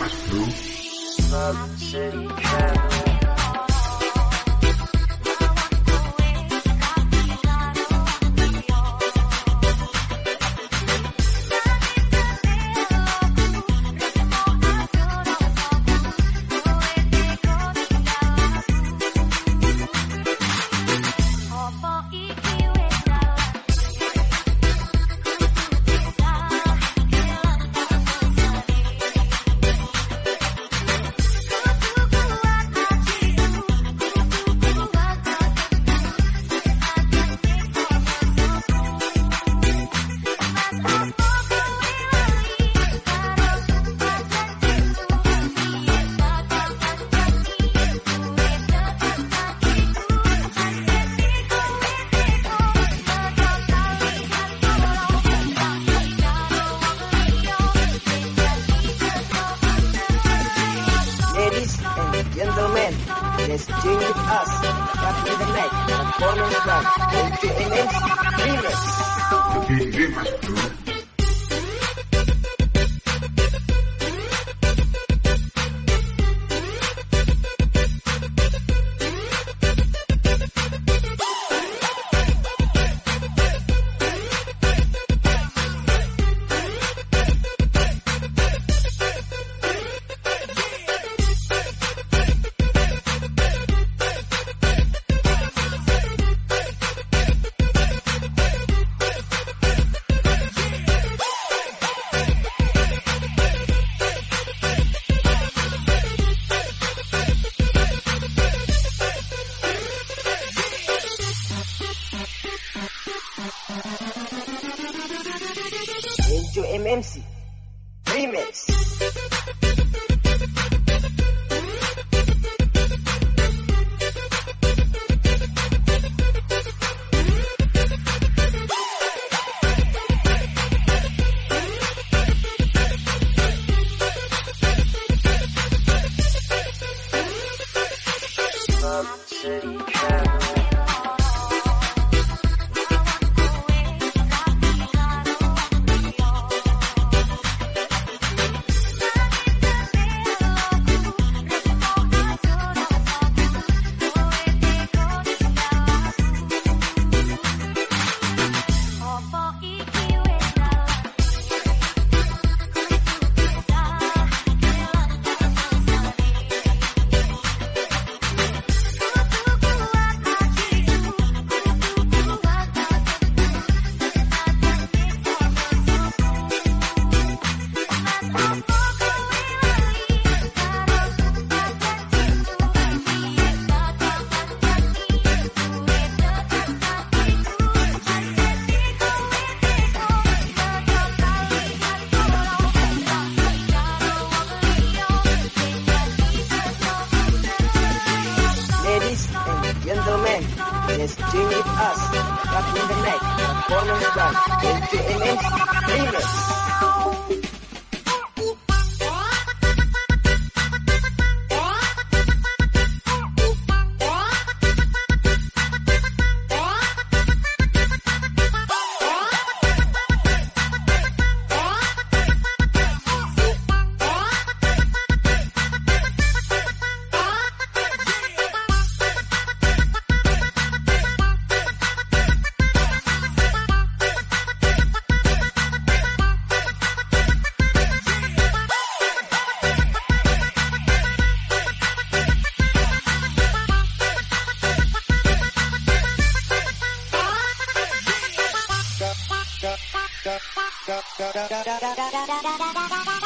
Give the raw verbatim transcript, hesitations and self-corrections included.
Mas Bro. Gentlemen, let's join with us. Cut with the neck, performance plan, M J M M C Remix. Oke, Mas Bro. M J M M C Remix. Gentlemen, let's join with us. Cut in the neck, performance plan, M J M M C Remix. Da da da da da da da da da da da da da da da.